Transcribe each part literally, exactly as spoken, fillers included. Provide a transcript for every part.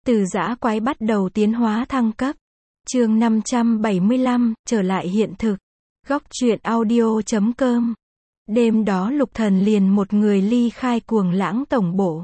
Từ dã quái bắt đầu tiến hóa thăng cấp. Chương năm trăm bảy mươi lăm, trở lại hiện thực. Góc truyện audio chấm com. Đêm đó Lục Thần liền một người ly khai Cuồng Lãng tổng bộ.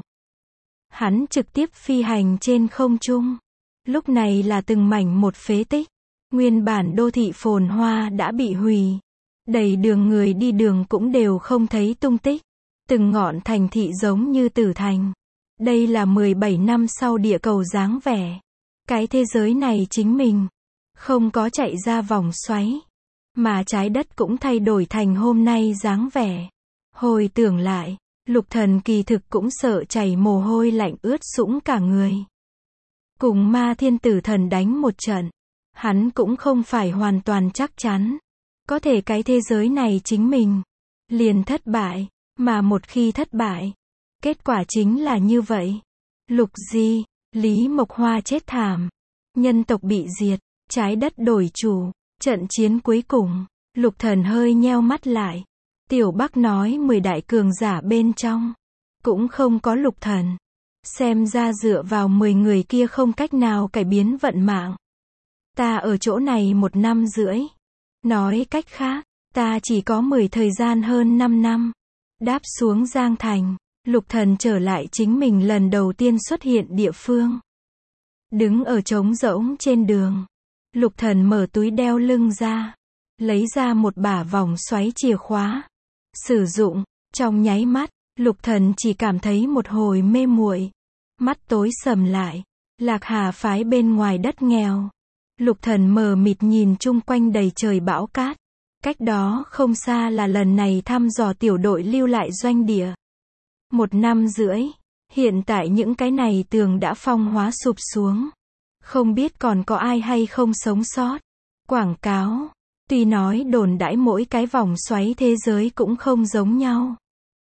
Hắn trực tiếp phi hành trên không trung. Lúc này là từng mảnh một phế tích. Nguyên bản đô thị phồn hoa đã bị hủy. Đầy đường người đi đường cũng đều không thấy tung tích. Từng ngọn thành thị giống như tử thành. Đây là mười bảy năm sau địa cầu dáng vẻ. Cái thế giới này chính mình không có chạy ra vòng xoáy, mà trái đất cũng thay đổi thành hôm nay dáng vẻ. Hồi tưởng lại, Lục Thần kỳ thực cũng sợ chảy mồ hôi lạnh ướt sũng cả người. Cùng Ma Thiên Tử Thần đánh một trận, hắn cũng không phải hoàn toàn chắc chắn. Có thể cái thế giới này chính mình liền thất bại, mà một khi thất bại, kết quả chính là như vậy. Lục Di, Lý Mộc Hoa chết thảm, nhân tộc bị diệt, trái đất đổi chủ, trận chiến cuối cùng, Lục Thần hơi nheo mắt lại. Tiểu Bắc nói mười đại cường giả bên trong, cũng không có Lục Thần. Xem ra dựa vào mười người kia không cách nào cải biến vận mạng. Ta ở chỗ này một năm rưỡi. Nói cách khác, ta chỉ có mười thời gian hơn năm năm. Đáp xuống Giang Thành, Lục Thần trở lại chính mình lần đầu tiên xuất hiện địa phương. Đứng ở trống rỗng trên đường, Lục Thần mở túi đeo lưng ra, lấy ra một bả vòng xoáy chìa khóa. Sử dụng, trong nháy mắt, Lục Thần chỉ cảm thấy một hồi mê muội, mắt tối sầm lại. Lạc Hà phái bên ngoài đất nghèo. Lục Thần mờ mịt nhìn chung quanh đầy trời bão cát. Cách đó không xa là lần này thăm dò tiểu đội lưu lại doanh địa. Một năm rưỡi, hiện tại những cái này tường đã phong hóa sụp xuống. Không biết còn có ai hay không sống sót. Quảng cáo, tuy nói đồn đãi mỗi cái vòng xoáy thế giới cũng không giống nhau.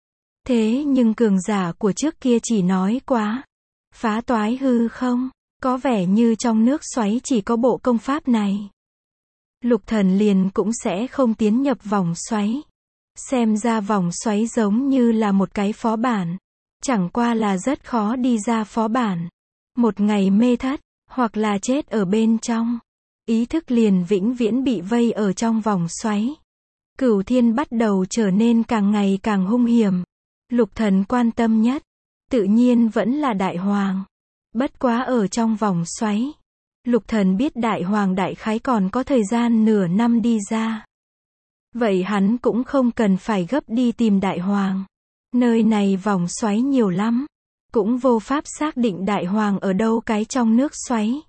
Thế nhưng cường giả của trước kia chỉ nói quá. Phá toái hư không, có vẻ như trong nước xoáy chỉ có bộ công pháp này. Lục Thần liền cũng sẽ không tiến nhập vòng xoáy. Xem ra vòng xoáy giống như là một cái phó bản. Chẳng qua là rất khó đi ra phó bản. Một ngày mê thất, hoặc là chết ở bên trong. Ý thức liền vĩnh viễn bị vây ở trong vòng xoáy. Cửu thiên bắt đầu trở nên càng ngày càng hung hiểm. Lục Thần quan tâm nhất, tự nhiên vẫn là Đại Hoàng. Bất quá ở trong vòng xoáy, Lục Thần biết Đại Hoàng đại khái còn có thời gian nửa năm đi ra. Vậy hắn cũng không cần phải gấp đi tìm Đại Hoàng. Nơi này vòng xoáy nhiều lắm, cũng vô pháp xác định Đại Hoàng ở đâu cái trong nước xoáy.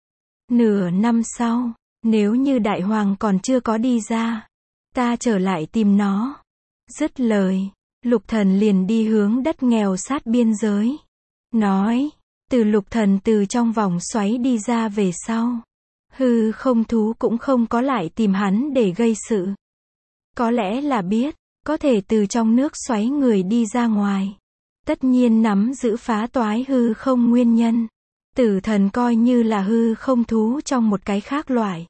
Nửa năm sau, nếu như Đại Hoàng còn chưa có đi ra, ta trở lại tìm nó. Dứt lời, Lục Thần liền đi hướng đất nghèo sát biên giới. Nói, từ Lục Thần từ trong vòng xoáy đi ra về sau, hư không thú cũng không có lại tìm hắn để gây sự. Có lẽ là biết, có thể từ trong nước xoáy người đi ra ngoài. Tất nhiên nắm giữ phá toái hư không nguyên nhân. Tử thần coi như là hư không thú trong một cái khác loại.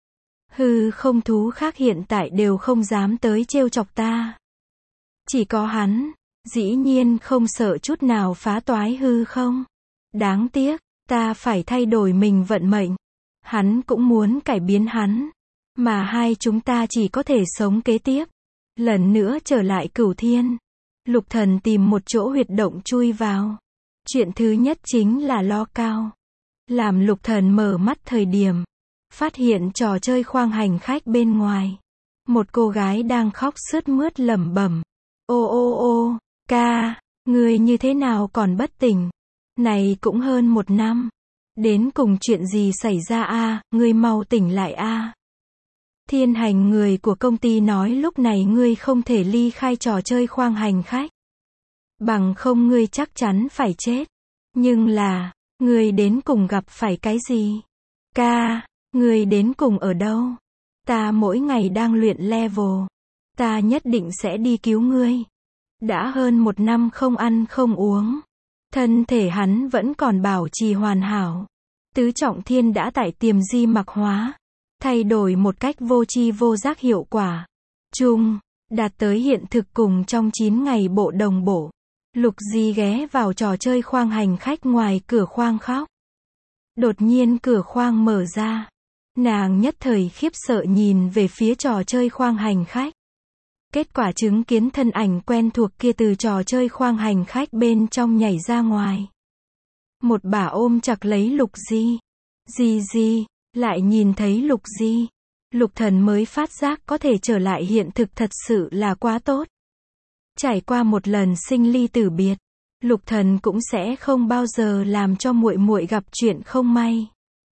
Hư không thú khác hiện tại đều không dám tới trêu chọc ta. Chỉ có hắn, dĩ nhiên không sợ chút nào phá toái hư không. Đáng tiếc, ta phải thay đổi mình vận mệnh. Hắn cũng muốn cải biến hắn. Mà hai chúng ta chỉ có thể sống kế tiếp. Lần nữa trở lại Cửu Thiên. Lục Thần tìm một chỗ huyệt động chui vào. Chuyện thứ nhất chính là lo cao. Làm Lục Thần mở mắt thời điểm, phát hiện trò chơi khoang hành khách bên ngoài. Một cô gái đang khóc sướt mướt lẩm bẩm. Ô ô ô, ca, người như thế nào còn bất tỉnh? Này cũng hơn một năm. Đến cùng chuyện gì xảy ra a, ngươi mau tỉnh lại a. Thiên hành người của công ty nói lúc này ngươi không thể ly khai trò chơi khoang hành khách. Bằng không ngươi chắc chắn phải chết. Nhưng là, ngươi đến cùng gặp phải cái gì? Ca, ngươi đến cùng ở đâu? Ta mỗi ngày đang luyện level. Ta nhất định sẽ đi cứu ngươi. Đã hơn một năm không ăn không uống. Thân thể hắn vẫn còn bảo trì hoàn hảo. Tứ trọng thiên đã tại tiềm di mặc hóa. Thay đổi một cách vô tri vô giác hiệu quả. Chung, đạt tới hiện thực cùng trong chín ngày bộ đồng bộ. Lục Di ghé vào trò chơi khoang hành khách ngoài cửa khoang khóc. Đột nhiên cửa khoang mở ra. Nàng nhất thời khiếp sợ nhìn về phía trò chơi khoang hành khách. Kết quả chứng kiến thân ảnh quen thuộc kia từ trò chơi khoang hành khách bên trong nhảy ra ngoài. Một bà ôm chặt lấy Lục Di. Di Di, lại nhìn thấy Lục Di. Lục Thần mới phát giác có thể trở lại hiện thực thật sự là quá tốt. Trải qua một lần sinh ly tử biệt, Lục Thần cũng sẽ không bao giờ làm cho muội muội gặp chuyện không may.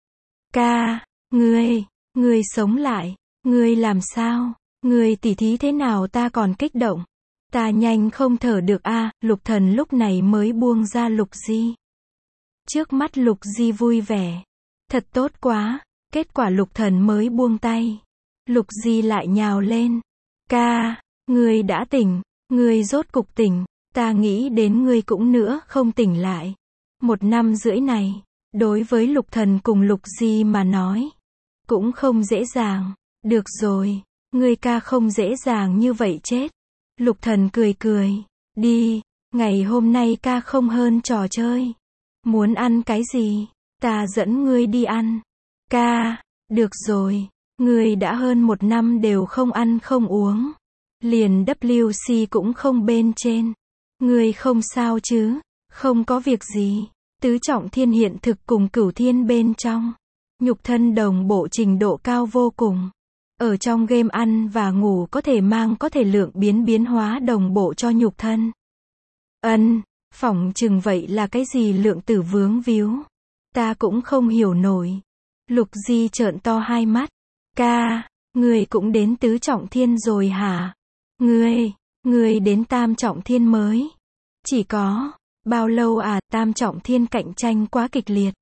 Ca, ngươi, ngươi sống lại, ngươi làm sao? Ngươi tỉ thí thế nào ta còn kích động. Ta nhanh không thở được a, à, Lục Thần lúc này mới buông ra Lục Di. Trước mắt Lục Di vui vẻ. Thật tốt quá, kết quả Lục Thần mới buông tay. Lục Di lại nhào lên. Ca, ngươi đã tỉnh, ngươi rốt cục tỉnh, ta nghĩ đến ngươi cũng nữa không tỉnh lại. Một năm rưỡi này, đối với Lục Thần cùng Lục Di mà nói, cũng không dễ dàng. Được rồi, ngươi ca không dễ dàng như vậy chết. Lục Thần cười cười, đi, ngày hôm nay ca không hơn trò chơi. Muốn ăn cái gì, ta dẫn ngươi đi ăn. Ca, được rồi, ngươi đã hơn một năm đều không ăn không uống. Liền W C cũng không bên trên. Ngươi không sao chứ, không có việc gì. Tứ trọng thiên hiện thực cùng cửu thiên bên trong. Nhục thân đồng bộ trình độ cao vô cùng. Ở trong game ăn và ngủ có thể mang có thể lượng biến biến hóa đồng bộ cho nhục thân. Ân, phỏng chừng vậy là cái gì lượng tử vướng víu. Ta cũng không hiểu nổi. Lục Di trợn to hai mắt. Ca, ngươi cũng đến tứ trọng thiên rồi hả? Ngươi, ngươi đến tam trọng thiên mới. Chỉ có, bao lâu à, tam trọng thiên cạnh tranh quá kịch liệt.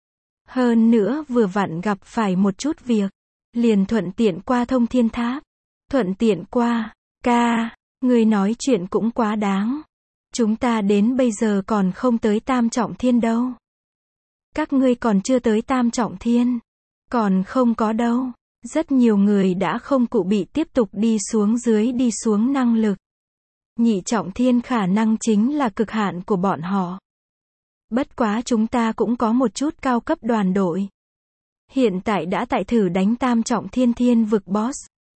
Hơn nữa vừa vặn gặp phải một chút việc. Liền thuận tiện qua thông thiên tháp. Thuận tiện qua, ca, ngươi nói chuyện cũng quá đáng. Chúng ta đến bây giờ còn không tới tam trọng thiên đâu. Các ngươi còn chưa tới tam trọng thiên. Còn không có đâu. Rất nhiều người đã không cụ bị tiếp tục đi xuống dưới đi xuống năng lực. Nhị trọng thiên khả năng chính là cực hạn của bọn họ. Bất quá chúng ta cũng có một chút cao cấp đoàn đội. Hiện tại đã tại thử đánh tam trọng thiên thiên vực boss.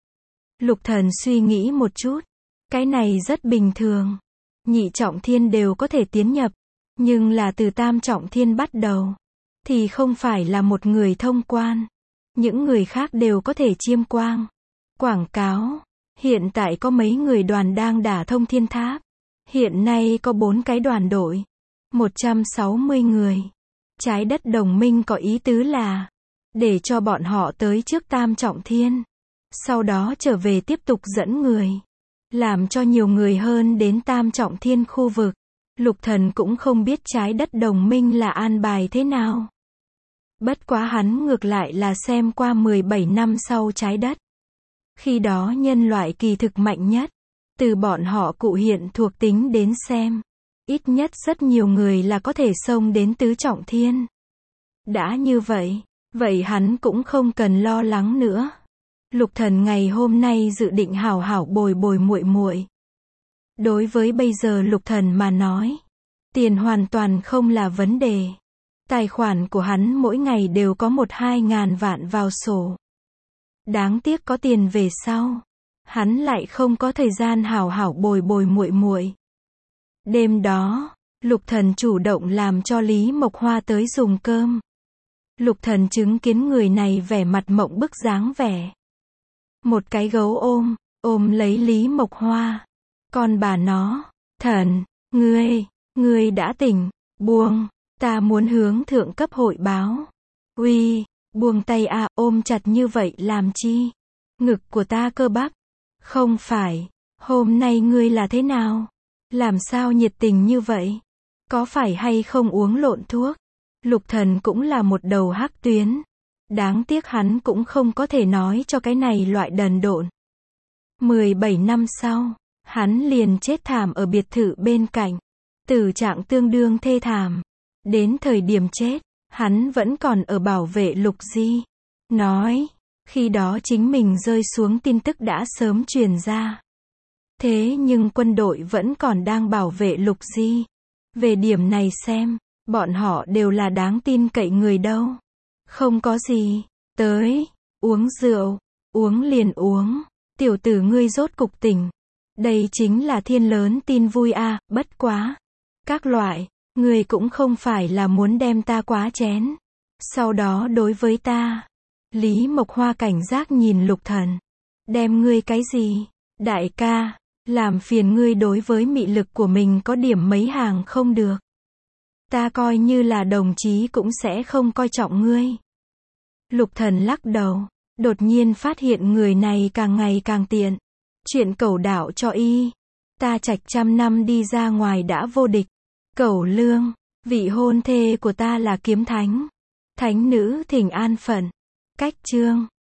Lục Thần suy nghĩ một chút. Cái này rất bình thường. Nhị trọng thiên đều có thể tiến nhập. Nhưng là từ tam trọng thiên bắt đầu. Thì không phải là một người thông quan. Những người khác đều có thể chiêm quang. Quảng cáo. Hiện tại có mấy người đoàn đang đả thông thiên tháp. Hiện nay có bốn cái đoàn đội. một trăm sáu mươi người. Trái đất đồng minh có ý tứ là để cho bọn họ tới trước tam trọng thiên. Sau đó trở về tiếp tục dẫn người. Làm cho nhiều người hơn đến tam trọng thiên khu vực. Lục Thần cũng không biết trái đất đồng minh là an bài thế nào. Bất quá hắn ngược lại là xem qua mười bảy năm sau trái đất. Khi đó nhân loại kỳ thực mạnh nhất. Từ bọn họ cụ hiện thuộc tính đến xem. Ít nhất rất nhiều người là có thể xông đến tứ trọng thiên. Đã như vậy, vậy hắn cũng không cần lo lắng nữa. Lục Thần ngày hôm nay dự định hảo hảo bồi bồi muội muội. Đối với bây giờ Lục Thần mà nói, tiền hoàn toàn không là vấn đề. Tài khoản của hắn mỗi ngày đều có một hai ngàn vạn vào sổ. Đáng tiếc có tiền về sau, hắn lại không có thời gian hảo hảo bồi bồi muội muội. Đêm đó, Lục Thần chủ động làm cho Lý Mộc Hoa tới dùng cơm. Lục Thần chứng kiến người này vẻ mặt mộng bức dáng vẻ. Một cái gấu ôm, ôm lấy Lý Mộc Hoa. Con bà nó, Thần, ngươi, ngươi đã tỉnh, buông, ta muốn hướng thượng cấp hội báo. Uy, buông tay à, ôm chặt như vậy làm chi? Ngực của ta cơ bắp. Không phải, hôm nay ngươi là thế nào? Làm sao nhiệt tình như vậy? Có phải hay không uống lộn thuốc? Lục Thần cũng là một đầu hắc tuyến. Đáng tiếc hắn cũng không có thể nói cho cái này loại đần độn. mười bảy năm sau, hắn liền chết thảm ở biệt thự bên cạnh. Tử trạng tương đương thê thảm. Đến thời điểm chết, hắn vẫn còn ở bảo vệ Lục Di. Nói, khi đó chính mình rơi xuống tin tức đã sớm truyền ra. Thế nhưng quân đội vẫn còn đang bảo vệ Lục Di. Về điểm này xem, Bọn họ đều là đáng tin cậy người đâu. Không có gì. Tới. Uống rượu. Uống liền uống. Tiểu tử ngươi rốt cục tỉnh. Đây chính là thiên lớn tin vui a, bất quá. Các loại. Ngươi cũng không phải là muốn đem ta quá chén. Sau đó đối với ta. Lý Mộc Hoa cảnh giác nhìn Lục Thần. Đem ngươi cái gì? Đại ca. Làm phiền ngươi đối với mị lực của mình có điểm mấy hàng không được. Ta coi như là đồng chí cũng sẽ không coi trọng ngươi. Lục Thần lắc đầu. Đột nhiên phát hiện người này càng ngày càng tiện. Chuyện cẩu đạo cho y. Ta trạch trăm năm đi ra ngoài đã vô địch. Cẩu lương. Vị hôn thê của ta là kiếm thánh. Thánh nữ thỉnh an phận. Cách chương.